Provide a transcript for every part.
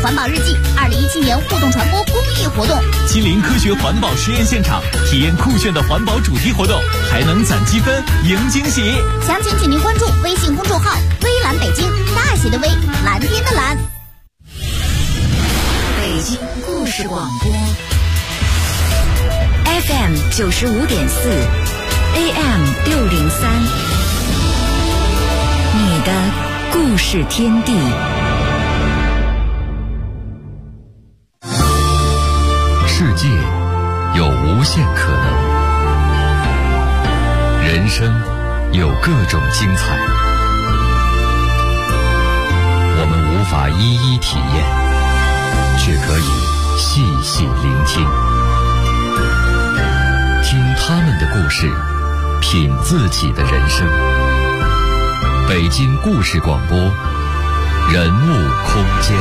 环保日记2017年互动传播公益活动， 吉林科学环保实验现场，体验酷炫的环保主题活动，还能攒积分赢惊喜。 详情请您关注微信公众号微蓝北京，大写的微，蓝天的蓝。 北京故事广播 FM 95.4 AM 603，你的故事天地。 世界有无限可能，人生有各种精彩，我们无法一一体验，却可以细细聆听，听他们的故事，品自己的人生。北京故事广播，人物空间。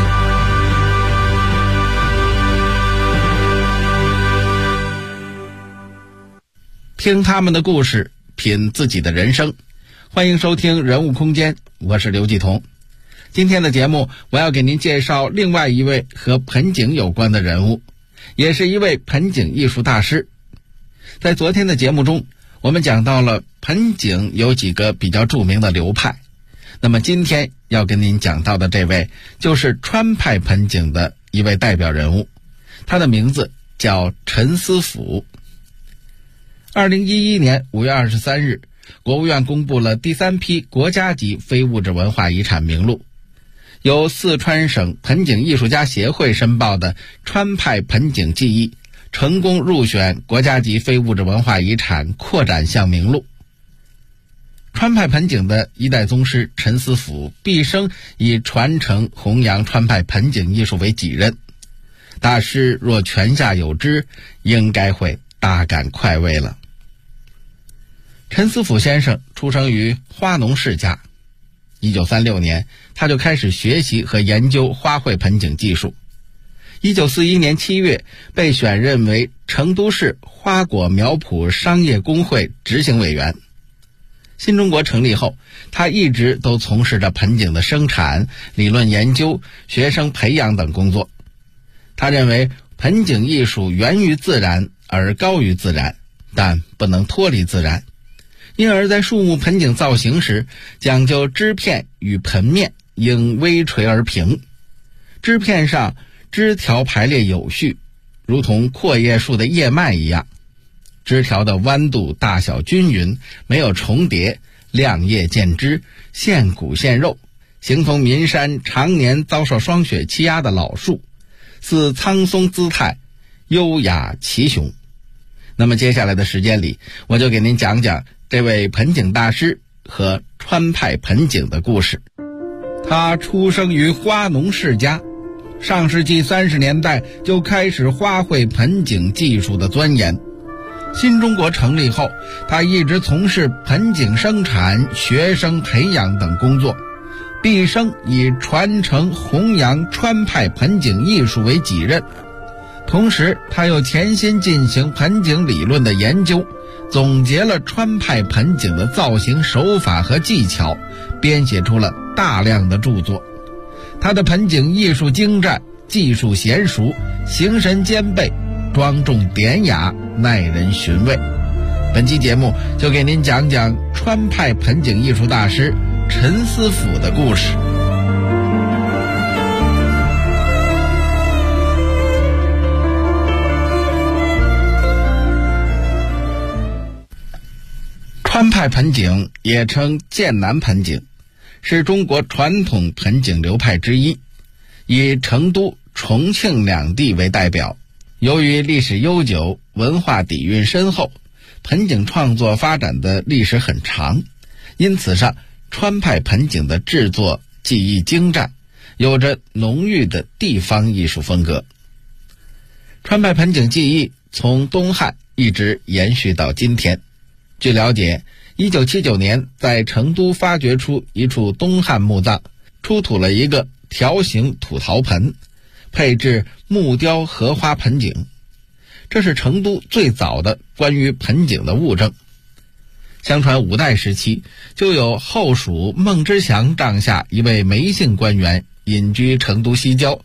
听他们的故事，品自己的人生。欢迎收听人物空间，我是刘继彤。今天的节目，我要给您介绍另外一位和盆景有关的人物，也是一位盆景艺术大师。在昨天的节目中，我们讲到了盆景有几个比较著名的流派，那么今天要跟您讲到的这位就是川派盆景的一位代表人物，他的名字叫陈思甫。2011年5月23日，国务院公布了第3批国家级非物质文化遗产名录，由四川省盆景艺术家协会申报的川派盆景技艺成功入选国家级非物质文化遗产扩展项名录。川派盆景的一代宗师陈思甫毕生以传承弘扬川派盆景艺术为己任，大师若泉下有知，应该会大感快慰了。陈思甫先生出生于花农世家，1936年他就开始学习和研究花卉盆景技术。1941年7月被选任为成都市花果苗圃商业工会执行委员。新中国成立后，他一直都从事着盆景的生产、理论研究、学生培养等工作。他认为盆景艺术源于自然而高于自然，但不能脱离自然，因而在树木盆景造型时，讲究枝片与盆面应微垂而平，枝片上枝条排列有序，如同阔叶树的叶脉一样，枝条的弯度大小均匀，没有重叠，亮叶见枝，现骨现肉，形同岷山常年遭受霜雪欺压的老树，似苍松姿态，优雅奇雄。那么接下来的时间里，我就给您讲讲这位盆景大师和川派盆景的故事。他出生于花农世家，上世纪30年代就开始花卉盆景技术的钻研。新中国成立后，他一直从事盆景生产、学生培养等工作，毕生以传承弘扬川派盆景艺术为己任。同时他又潜心进行盆景理论的研究，总结了川派盆景的造型手法和技巧，编写出了大量的著作。他的盆景艺术精湛，技术娴熟，形神兼备，庄重典雅，耐人寻味。本期节目就给您讲讲川派盆景艺术大师陈思甫的故事。川派盆景也称剑南盆景，是中国传统盆景流派之一，以成都、重庆两地为代表。由于历史悠久，文化底蕴深厚，盆景创作发展的历史很长，因此上川派盆景的制作技艺精湛，有着浓郁的地方艺术风格。川派盆景技艺从东汉一直延续到今天。据了解，1979年在成都发掘出一处东汉墓葬，出土了一个条形土陶盆，配置木雕荷花盆景，这是成都最早的关于盆景的物证。相传五代时期，就有后蜀孟知祥帐下一位梅姓官员隐居成都西郊，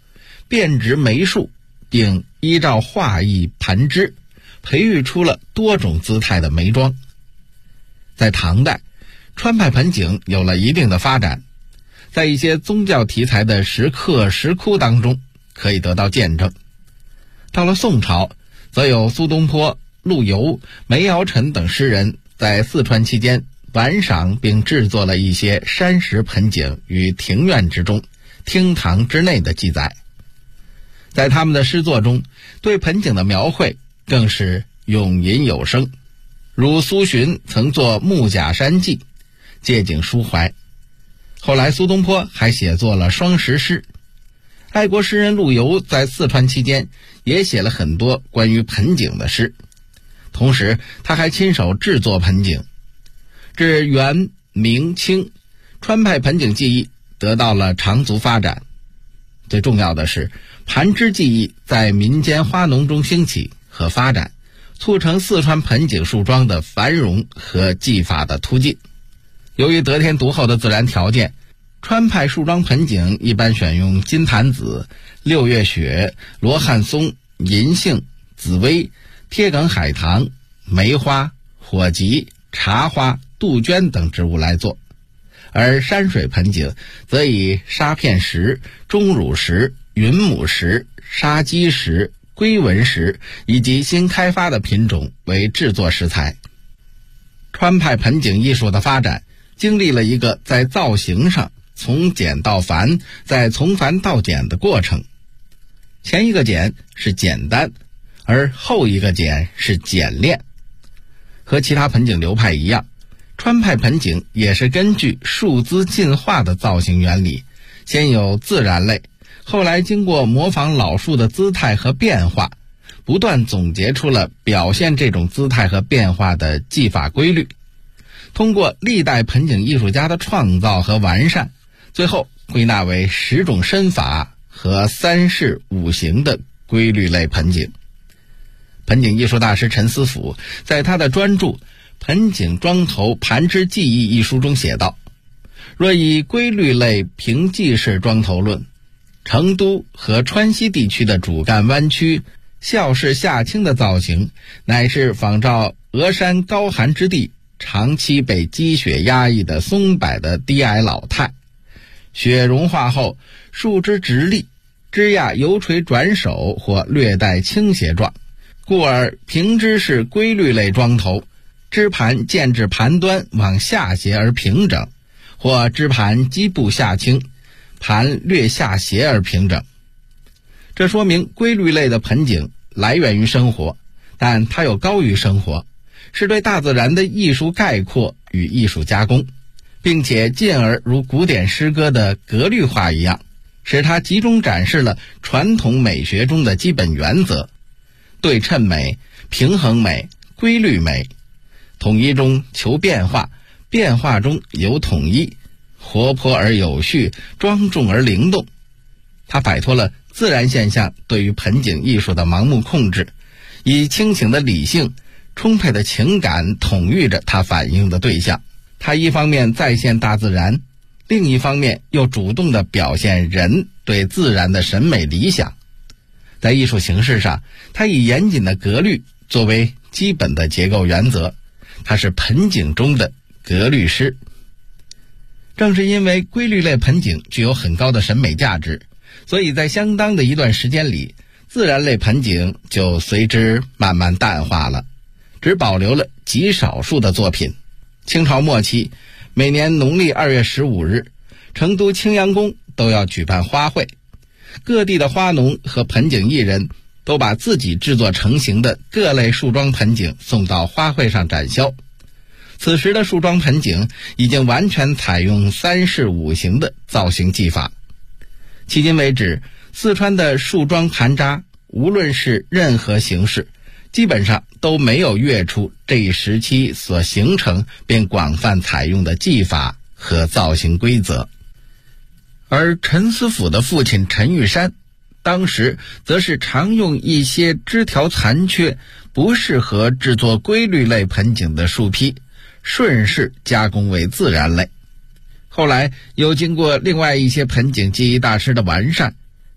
遍植梅树，并依照画意盘枝，培育出了多种姿态的梅庄。在唐代，川派盆景有了一定的发展，在一些宗教题材的石刻石窟当中可以得到见证。到了宋朝，则有苏东坡、陆游、梅尧臣等诗人在四川期间玩赏并制作了一些山石盆景于庭院之中、厅堂之内的记载。在他们的诗作中，对盆景的描绘更是咏吟有声，如苏洵曾作《木甲山记》，借景抒怀。后来苏东坡还写作了双石诗。爱国诗人陆游在四川期间也写了很多关于盆景的诗，同时他还亲手制作盆景。至元、明、清，川派盆景技艺得到了长足发展。最重要的是，盘枝技艺在民间花农中兴起和发展，促成四川盆景树桩的繁荣和技法的突进。由于得天独厚的自然条件，川派树桩盆景一般选用金檀子、六月雪、罗汉松、银杏、紫薇、贴梗海棠、梅花、火棘、茶花、杜鹃等植物来做。而山水盆景则以沙片石、钟乳石、云母石、沙基石、龟纹石以及新开发的品种为制作石材。川派盆景艺术的发展经历了一个在造型上从简到繁，再从繁到简的过程。前一个简是简单，而后一个简是简练。和其他盆景流派一样，川派盆景也是根据树姿进化的造型原理，先有自然类，后来经过模仿老树的姿态和变化，不断总结出了表现这种姿态和变化的技法规律。通过历代盆景艺术家的创造和完善，最后归纳为10种身法和3式5形的规律类盆景。盆景艺术大师陈思甫在他的专著《盆景桩头盘枝技艺》一书中写道：若以规律类平记式桩头论，成都和川西地区的主干弯曲、孝式下倾的造型，乃是仿照峨山高寒之地长期被积雪压抑的松柏的低矮老态。雪融化后，树枝直立，枝桠由垂转手或略带倾斜状，故而平枝是规律类桩头，枝盘渐至盘端往下斜而平整，或枝盘基部下倾，盘略下斜而平整。这说明规律类的盆景来源于生活，但它又高于生活，是对大自然的艺术概括与艺术加工，并且进而如古典诗歌的格律化一样，使它集中展示了传统美学中的基本原则：对称美、平衡美、规律美。统一中求变化，变化中有统一，活泼而有序，庄重而灵动。它摆脱了自然现象对于盆景艺术的盲目控制，以清醒的理性、充沛的情感统御着它反映的对象。它一方面再现大自然，另一方面又主动地表现人对自然的审美理想。在艺术形式上，它以严谨的格律作为基本的结构原则，它是盆景中的格律师。正是因为规律类盆景具有很高的审美价值，所以在相当的一段时间里，自然类盆景就随之慢慢淡化了，只保留了极少数的作品。清朝末期，每年农历2月15日，成都青羊宫都要举办花卉，各地的花农和盆景艺人都把自己制作成型的各类树桩盆景送到花卉上展销。此时的树桩盆景已经完全采用3式5形的造型技法。迄今为止，四川的树桩盘扎无论是任何形式，基本上都没有越出这一时期所形成并广泛采用的技法和造型规则。而陈思甫的父亲陈玉山当时则是常用一些枝条残缺、不适合制作规律类盆景的树坯，顺势加工为自然类。后来又经过另外一些盆景技艺大师的完善，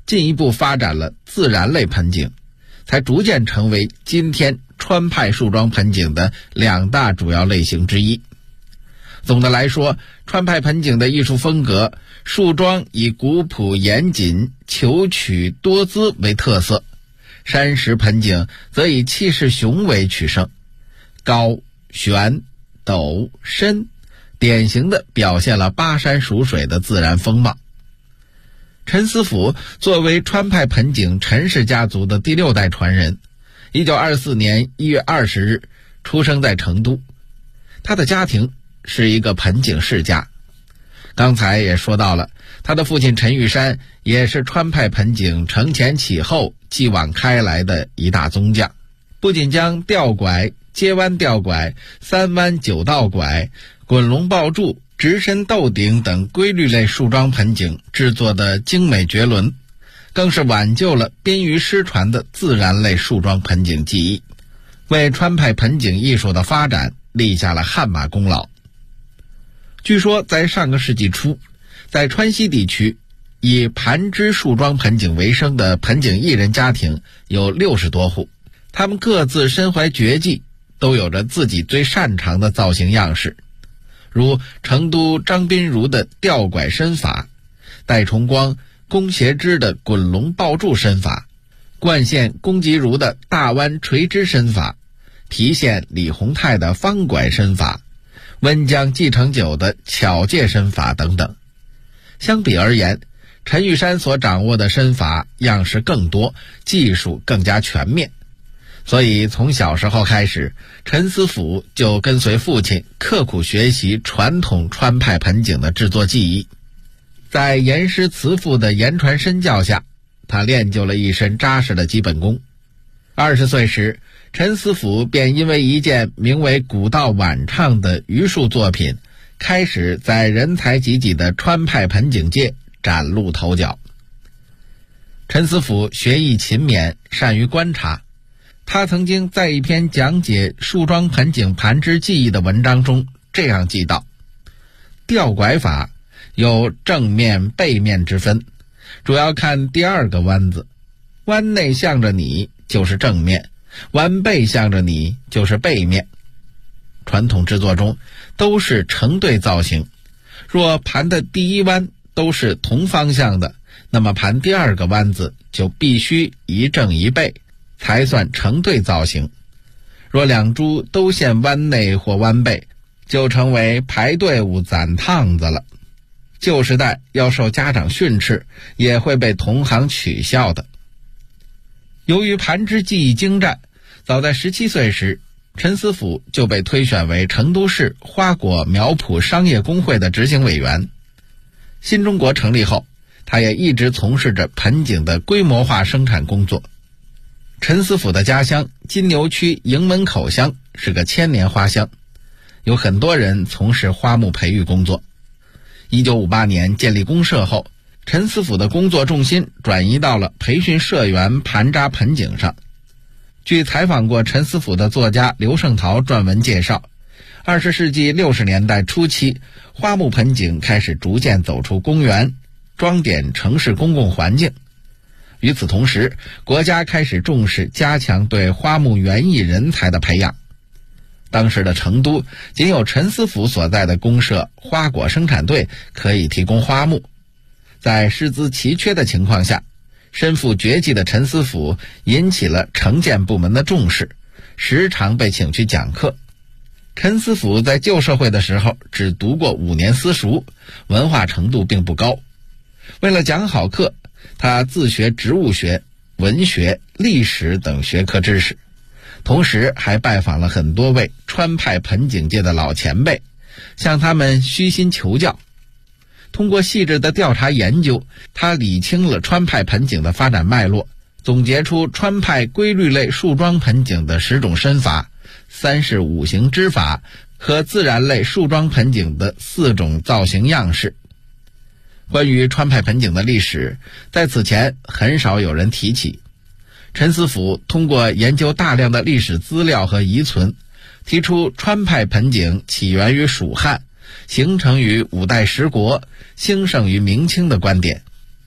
进一步发展了自然类盆景，才逐渐成为今天川派树桩盆景的2大主要类型之一。总的来说，川派盆景的艺术风格，树桩以古朴严谨、求取多姿为特色，山石盆景则以气势雄伟取胜，高、悬、陡、深，典型地表现了巴山蜀水的自然风貌。陈思甫作为川派盆景陈氏家族的第6代传人，1924年1月20日出生在成都。他的家庭是一个盆景世家。刚才也说到了，他的父亲陈玉山也是川派盆景承前启后、继往开来的一大宗匠，不仅将吊拐、接弯吊拐、3弯9道拐、滚龙抱柱、直身斗顶等规律类树桩盆景制作的精美绝伦，更是挽救了濒于失传的自然类树桩盆景技艺，为川派盆景艺术的发展立下了汗马功劳。据说在上个世纪初，在川西地区以盘枝树桩盆景为生的盆景艺人家庭有60多户，他们各自身怀绝技，都有着自己最擅长的造型样式，如成都张宾如的吊拐身法，戴崇光、龚协之的滚龙抱柱身法，冠县龚吉如的大弯垂枝身法，郫县李洪泰的方拐身法，温江季承久的巧借身法等等。相比而言，陈玉山所掌握的身法样式更多，技术更加全面，所以从小时候开始，陈思甫就跟随父亲刻苦学习传统川派盆景的制作技艺。在严师慈父的言传身教下，他练就了一身扎实的基本功。20岁时，陈思甫便因为一件名为《古道晚唱》的榆树作品，开始在人才济济的川派盆景界崭露头角。陈思甫学艺勤勉，善于观察。他曾经在一篇讲解树桩盆景盘枝技艺的文章中这样记道：吊拐法有正面背面之分，主要看第2个弯子，弯内向着你就是正面，弯背向着你就是背面。传统制作中都是成对造型，若盘的第1弯都是同方向的，那么盘第2个弯子就必须一正一背，才算成对造型。若两株都现弯内或弯背，就成为排队伍攒趟子了。旧时代要受家长训斥，也会被同行取笑的。由于盘枝技艺精湛，早在17岁时，陈思甫就被推选为成都市花果苗圃商业工会的执行委员。新中国成立后，他也一直从事着盆景的规模化生产工作。陈思甫的家乡金牛区营门口乡是个千年花乡，有很多人从事花木培育工作。1958年建立公社后，陈思甫的工作重心转移到了培训社员盘扎盆景上。据采访过陈思甫的作家刘胜桃撰文介绍，20世纪60年代初期，花木盆景开始逐渐走出公园，装点城市公共环境。与此同时，国家开始重视加强对花木园艺人才的培养。当时的成都仅有陈思甫所在的公社花果生产队可以提供花木，在师资奇缺的情况下，身负绝技的陈思甫引起了城建部门的重视，时常被请去讲课。陈思甫在旧社会的时候只读过5年私塾，文化程度并不高。为了讲好课，他自学植物学、文学、历史等学科知识，同时还拜访了很多位川派盆景界的老前辈，向他们虚心求教。通过细致的调查研究，他理清了川派盆景的发展脉络，总结出川派规律类树桩盆景的10种身法、3式5行之法和自然类树桩盆景的4种造型样式。关于川派盆景的历史，在此前很少有人提起。陈思甫通过研究大量的历史资料和遗存，提出川派盆景起源于蜀汉，形成于5代十国，兴盛于明清的观点。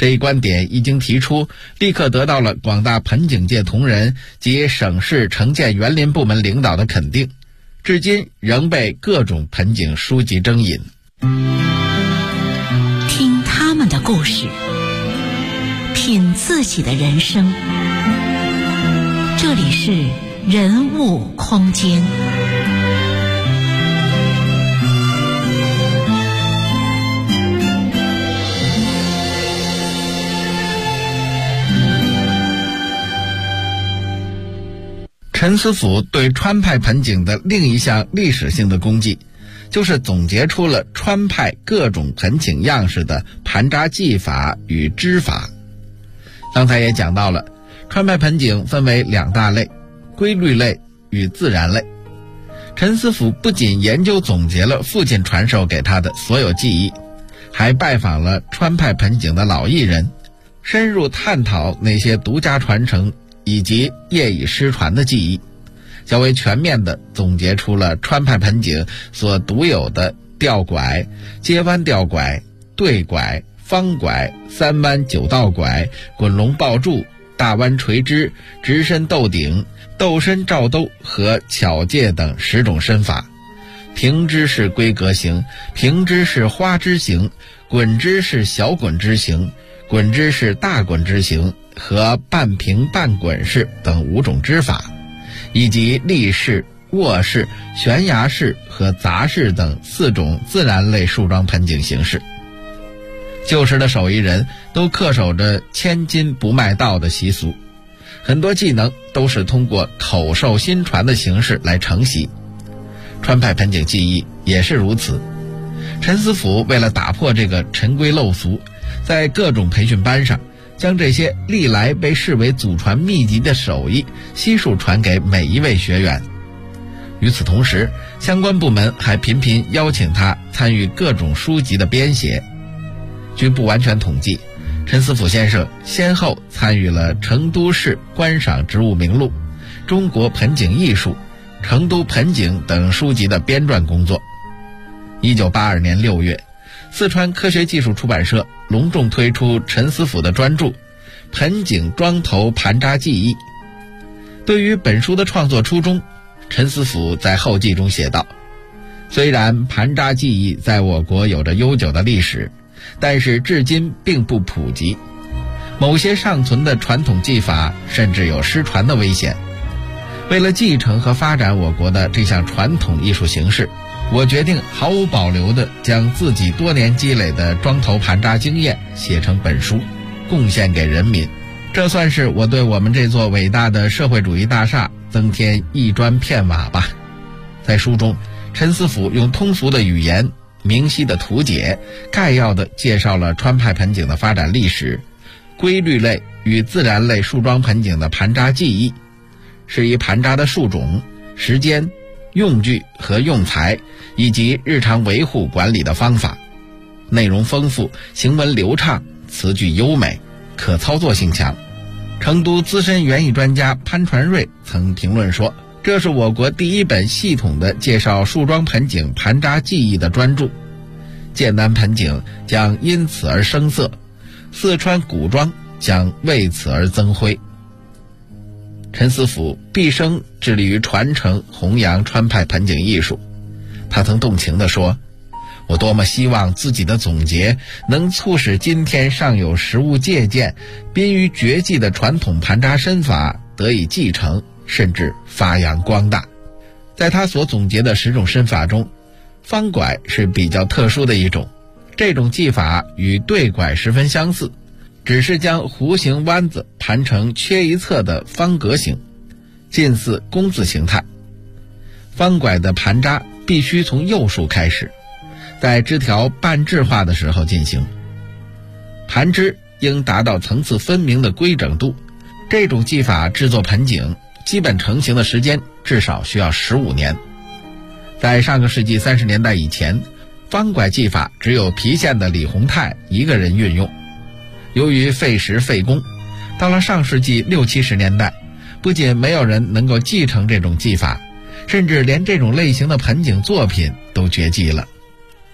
这一观点一经提出，立刻得到了广大盆景界同仁及省市城建园林部门领导的肯定，至今仍被各种盆景书籍征引。 听他们的故事，品自己的人生。这里是人物空间。 陈思甫对川派盆景的另一项历史性的功绩，就是总结出了川派各种盆景样式的盘扎技法与织法。刚才也讲到了，川派盆景分为两大类，规律类与自然类。陈思甫不仅研究总结了父亲传授给他的所有技艺，还拜访了川派盆景的老艺人，深入探讨那些独家传承以及业已失传的技艺，较为全面地总结出了川派盆景所独有的吊拐、接弯吊拐、对拐、方拐、三弯九倒拐、滚龙抱柱、大弯垂枝、直身斗顶、斗身罩兜和巧借等10种身法。平枝式规格型、平枝式花枝型、滚枝式小滚枝型、滚枝式大滚枝型和半平半滚式等5种织法，以及立式、卧式、悬崖式和杂式等4种自然类树桩盆景形式。旧时的手艺人都恪守着千金不卖道的习俗，很多技能都是通过口授心传的形式来承袭。川派盆景技艺也是如此。陈思甫为了打破这个陈规陋俗，在各种培训班上将这些历来被视为祖传秘籍的手艺悉数传给每一位学员。与此同时，相关部门还频频邀请他参与各种书籍的编写。据不完全统计，陈思甫先生先后参与了《成都市观赏植物名录》、《中国盆景艺术》、《成都盆景》等书籍的编撰工作。1982年6月，四川科学技术出版社隆重推出陈思甫的专著《盆景桩头盘扎技艺》。对于本书的创作初衷，陈思甫在后记中写道：虽然盘扎技艺在我国有着悠久的历史，但是至今并不普及，某些尚存的传统技法甚至有失传的危险。为了继承和发展我国的这项传统艺术形式，我决定毫无保留地将自己多年积累的桩头盘扎经验写成本书，贡献给人民。这算是我对我们这座伟大的社会主义大厦增添一砖片瓦吧。在书中，陈思甫用通俗的语言、明晰的图解，概要地介绍了川派盆景的发展历史、规律类与自然类树桩盆景的盘扎技艺，适宜盘扎的树种、时间、用具和用材，以及日常维护管理的方法。内容丰富，行文流畅，词句优美，可操作性强。成都资深园艺专家潘传瑞曾评论说，这是我国第一本系统的介绍树桩盆景盘扎技艺的专著。剑南盆景将因此而生色，四川古桩将为此而增辉。陈思甫毕生致力于传承弘扬川派盆景艺术。他曾动情地说，我多么希望自己的总结能促使今天尚有实物借鉴、濒于绝迹的传统盘扎身法得以继承，甚至发扬光大。在他所总结的10种身法中，方拐是比较特殊的一种。这种技法与对拐十分相似，只是将弧形弯子盘成缺一侧的方格形，近似弓字形态。方拐的盘扎必须从右竖开始，在枝条半质化的时候进行。盘枝应达到层次分明的规整度。这种技法制作盆景，基本成型的时间至少需要15年。在上个世纪30年代以前，方拐技法只有郫县的李洪泰一个人运用。由于费时费工，到了上世纪60、70年代，不仅没有人能够继承这种技法，甚至连这种类型的盆景作品都绝迹了。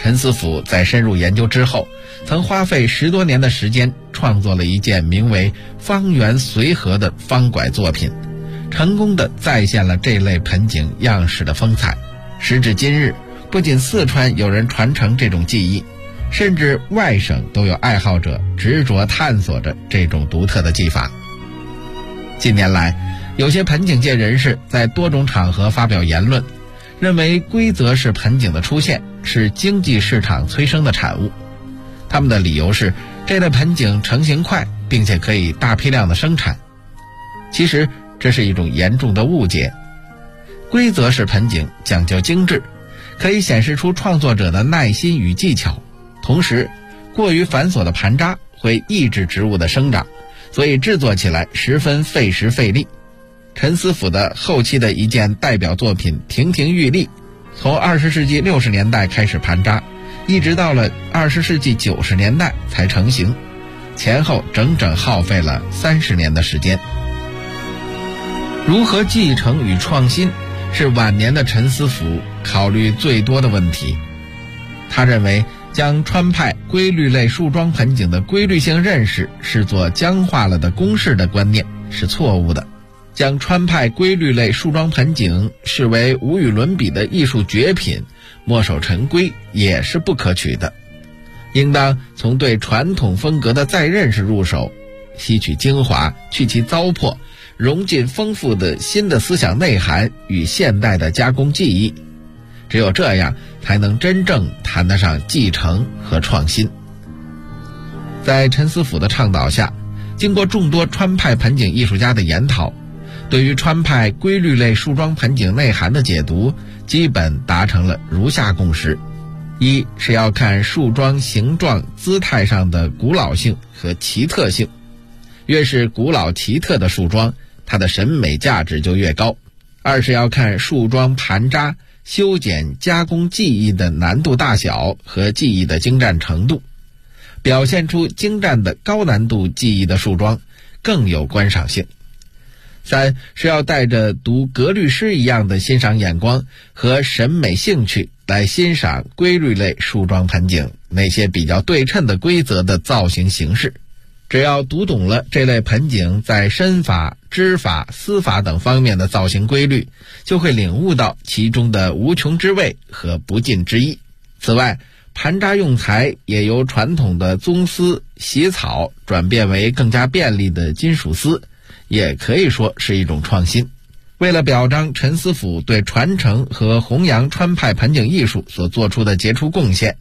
陈思甫在深入研究之后，曾花费10多年的时间创作了一件名为《方圆随和》的方拐作品，成功地再现了这类盆景样式的风采。时至今日，不仅四川有人传承这种技艺，甚至外省都有爱好者执着探索着这种独特的技法。近年来，有些盆景界人士在多种场合发表言论，认为规则式盆景的出现是经济市场催生的产物。他们的理由是，这类盆景成型快，并且可以大批量的生产。其实这是一种严重的误解。规则式盆景讲究精致，可以显示出创作者的耐心与技巧，同时过于繁琐的盘扎会抑制植物的生长，所以制作起来十分费时费力。陈思甫的后期的一件代表作品《亭亭玉立》，从20世纪60年代开始盘扎，一直到了20世纪90年代才成型，前后整整耗费了30年的时间。如何继承与创新，是晚年的陈思甫考虑最多的问题。他认为将川派规律类树桩盆景的规律性认识视作僵化了的公式的观念是错误的，将川派规律类树桩盆景视为无与伦比的艺术绝品，墨守成规也是不可取的。应当从对传统风格的再认识入手，吸取精华，去其糟粕，融进丰富的新的思想内涵与现代的加工技艺，只有这样才能真正谈得上继承和创新。在陈思甫的倡导下，经过众多川派盆景艺术家的研讨，对于川派规律类树桩盆景内涵的解读基本达成了如下共识：一是要看树桩形状姿态上的古老性和奇特性，越是古老奇特的树桩，它的审美价值就越高。二是要看树桩盘扎、修剪、加工技艺的难度大小和技艺的精湛程度，表现出精湛的高难度技艺的树桩更有观赏性。三是要带着读格律诗一样的欣赏眼光和审美兴趣来欣赏规律类树桩盆景那些比较对称的规则的造型形式。只要读懂了这类盆景在身法、织法、丝法等方面的造型规律，就会领悟到其中的无穷之味和不尽之意。此外，盘扎用材也由传统的棕丝、洗草转变为更加便利的金属丝，也可以说是一种创新。为了表彰陈思甫对传承和弘扬川派盆景艺术所做出的杰出贡献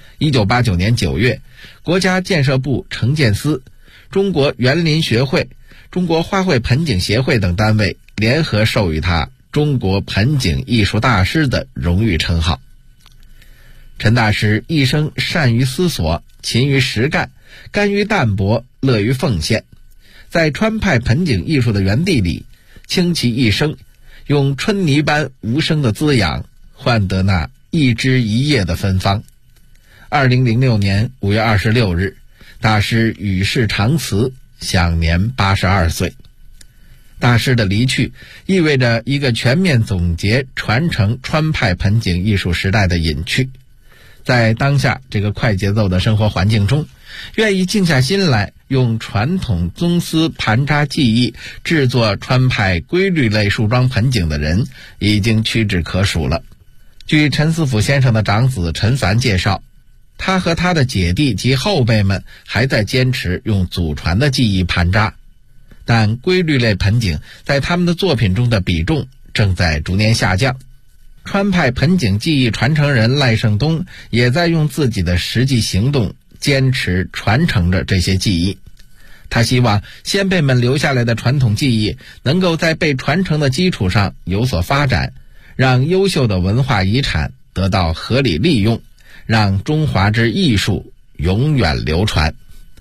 ，1989年9月，国家建设部城建司、中国园林学会、中国花卉盆景协会等单位联合授予他中国盆景艺术大师的荣誉称号。陈大师一生善于思索，勤于实干，甘于淡泊，乐于奉献，在川派盆景艺术的园地里倾其一生，用春泥般无声的滋养换得那一枝一叶的芬芳。2006年5月26日，大师与世长辞，享年82岁。大师的离去意味着一个全面总结传承川派盆景艺术时代的隐去。在当下这个快节奏的生活环境中，愿意静下心来用传统棕丝盘扎技艺制作川派规律类树桩盆景的人已经屈指可数了。据陈思甫先生的长子陈凡介绍，他和他的姐弟及后辈们还在坚持用祖传的技艺盘扎，但规律类盆景在他们的作品中的比重正在逐年下降。川派盆景技艺传承人赖胜东也在用自己的实际行动坚持传承着这些技艺。他希望先辈们留下来的传统技艺能够在被传承的基础上有所发展，让优秀的文化遗产得到合理利用，让中华之艺术永远流传。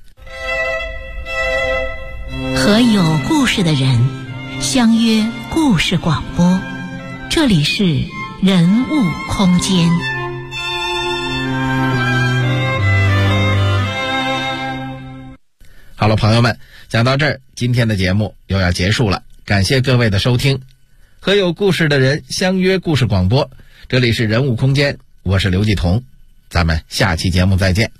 和有故事的人相约故事广播，这里是人物空间。 好了，朋友们，讲到这儿，今天的节目又要结束了，感谢各位的收听。和有故事的人相约故事广播，这里是人物空间，我是刘继彤。 咱们下期节目再见。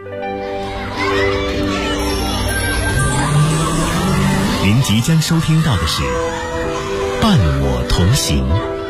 您即将收听到的是《伴我同行》。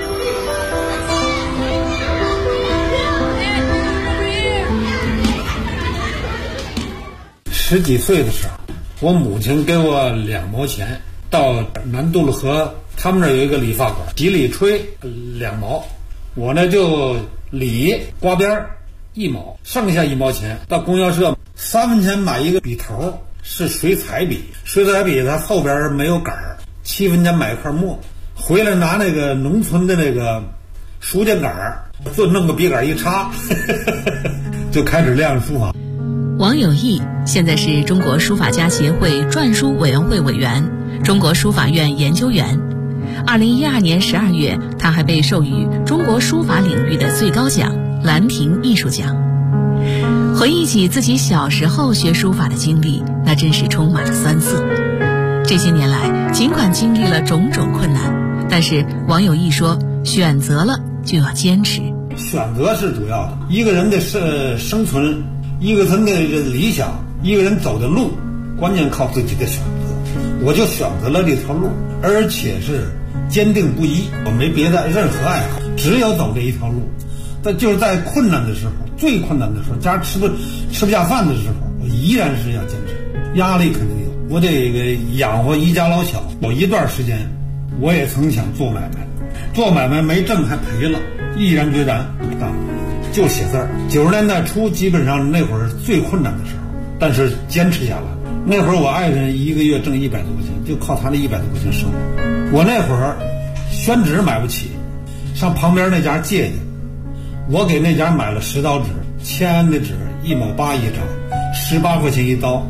10几岁的时候，我母亲给我2毛钱，到南渡路河，他们那有一个理发馆，洗理吹2毛，我呢就理刮边1毛，剩下1毛钱到供销社3分钱买一个笔头，是水彩笔，水彩笔它后边没有杆儿，7分钱买一块墨，回来拿那个农村的那个书架杆儿，就弄个笔杆一插就开始练书法。 王有义现在是中国书法家协会篆书委员会委员、中国书法院研究员。2012年12月，他还被授予中国书法领域的最高奖兰亭艺术奖。回忆起自己小时候学书法的经历，那真是充满了酸涩。这些年来，尽管经历了种种困难，但是王有义说，选择了就要坚持。 选择是主要的，一个人的生存，一个人的理想，一个人走的路，关键靠自己的选择。我就选择了这条路，而且是坚定不移，我没别的任何爱好，只有走这一条路。但就是在困难的时候，最困难的时候，家吃不下饭的时候，我依然是要坚持。压力肯定有，我得养活一家老小。有一段时间，我也曾想做买卖，做买卖没挣还赔了，毅然决然就写字儿。90年代初，基本上那会儿最困难的时候，但是坚持下来。那会儿我爱人一个月挣100多块钱，就靠他那100多块钱生活。我那会儿宣纸买不起，上旁边那家借去，我给那家买了10刀纸，签的纸1毛8一张，18块钱一刀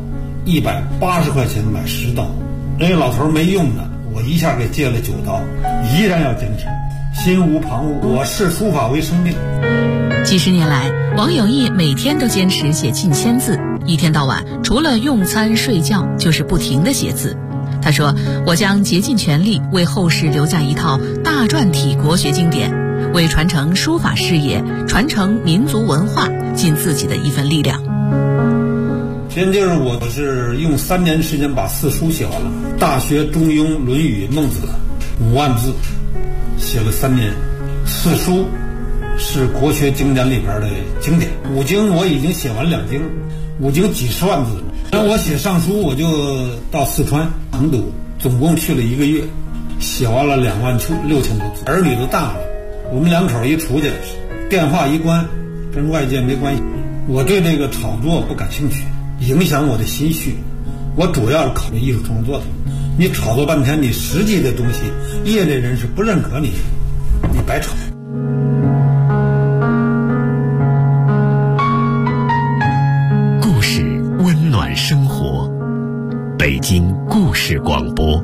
，180块钱买10刀。人家老头没用的，我一下给借了9刀，依然要坚持，心无旁骛。我视书法为生命。 几十年来，王有义每天都坚持写近1000字，一天到晚除了用餐睡觉就是不停地写字。他说，我将竭尽全力为后世留下一套大篆体国学经典，为传承书法事业、传承民族文化尽自己的一份力量。 先就是我是用3年时间把4书写完了，《大学》《中庸》《论语》《孟子》5万字，写了3年。4书是国学经典里边的经典，5经我已经写完2经，5经几10万字。那我写上书，我就到四川成都，总共去了1个月，写完了26000多字。儿女都大了，我们2口一出去，电话一关，跟外界没关系。我对这个炒作不感兴趣，影响我的心绪。我主要是考虑艺术创作的。你炒作半天，你实际的东西，业内人士不认可你，你白炒。 故事温暖生活，北京故事广播。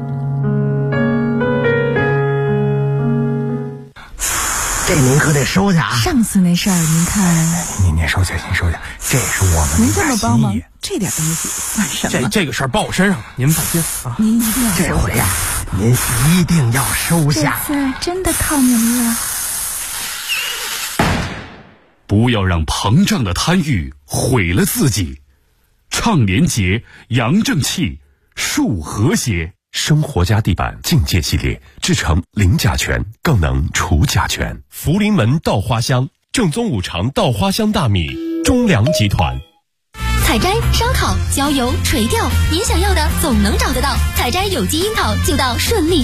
这您可得收下啊！ 上次那事儿您看， 您收下，您收下，这是我们您这么帮忙，这点东西算什么？ 这个事儿报我身上了，您放心啊！ 您一定要这回呀，您一定要收下。 这次真的靠您了。 不要让膨胀的贪欲毁了自己。倡廉洁，扬正气，树和谐。 生活家地板境界系列，制成零甲醛，更能除甲醛。 福临门稻花香，正宗5常稻花香大米，中粮集团。 采摘、烧烤、浇油、垂钓，您想要的总能找得到。采摘有机樱桃就到顺利